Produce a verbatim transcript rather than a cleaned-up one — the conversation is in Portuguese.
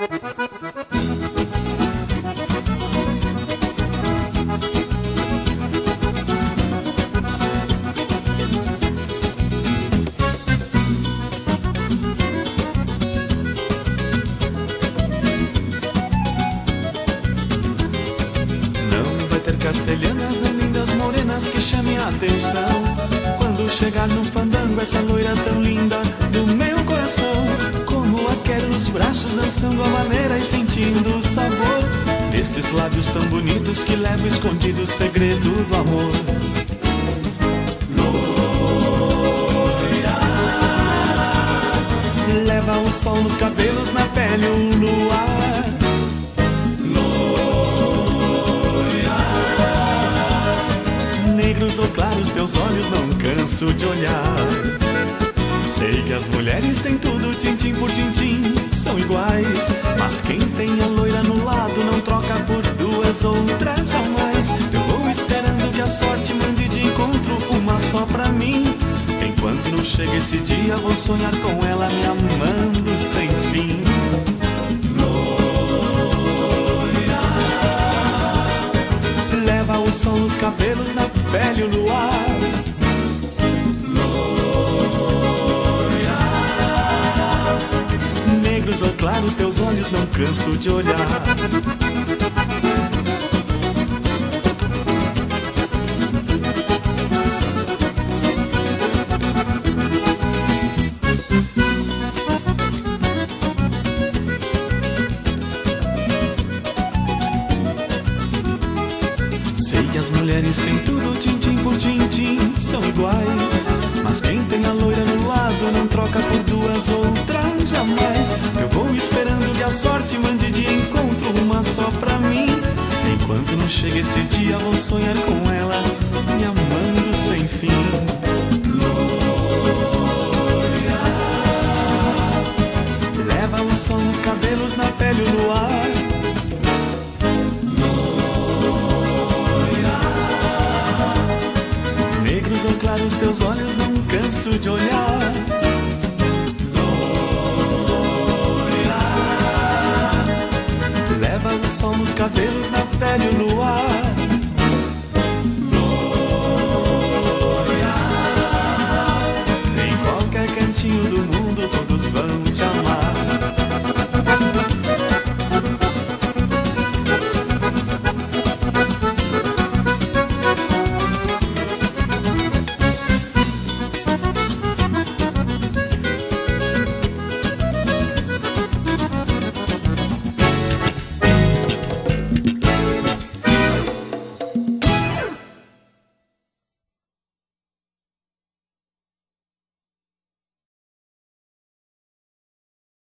Castelhanas nem lindas morenas que chamem a atenção. Quando chegar no fandango essa loira tão linda do meu coração, como a quero nos braços, dançando a maneira e sentindo o sabor desses lábios tão bonitos que levam escondido o segredo do amor. Loira, leva o sol nos cabelos, na pele o luar. Negros ou claros teus olhos, não canso de olhar. Sei que as mulheres têm tudo, tintim por tintim, são iguais. Mas quem tem a loira no lado não troca por duas outras jamais. Eu vou esperando que a sorte mande de encontro uma só pra mim. Enquanto não chega esse dia, vou sonhar com ela me amando sem fim. Leva o sol nos cabelos, na pele o luar. Loira, negros ou claros teus olhos, não canso de olhar. As mulheres têm tudo, tintim por tintim, são iguais. Mas quem tem a loira no lado não troca por duas outras jamais. Eu vou esperando que a sorte mande de encontro uma só pra mim. Enquanto não chega esse dia, vou sonhar com ela me amando sem fim. Loira, leva o sol nos cabelos, na pele o luar. São claros teus olhos, não canso de olhar. Loira, leva o sol nos cabelos, na pele o luar.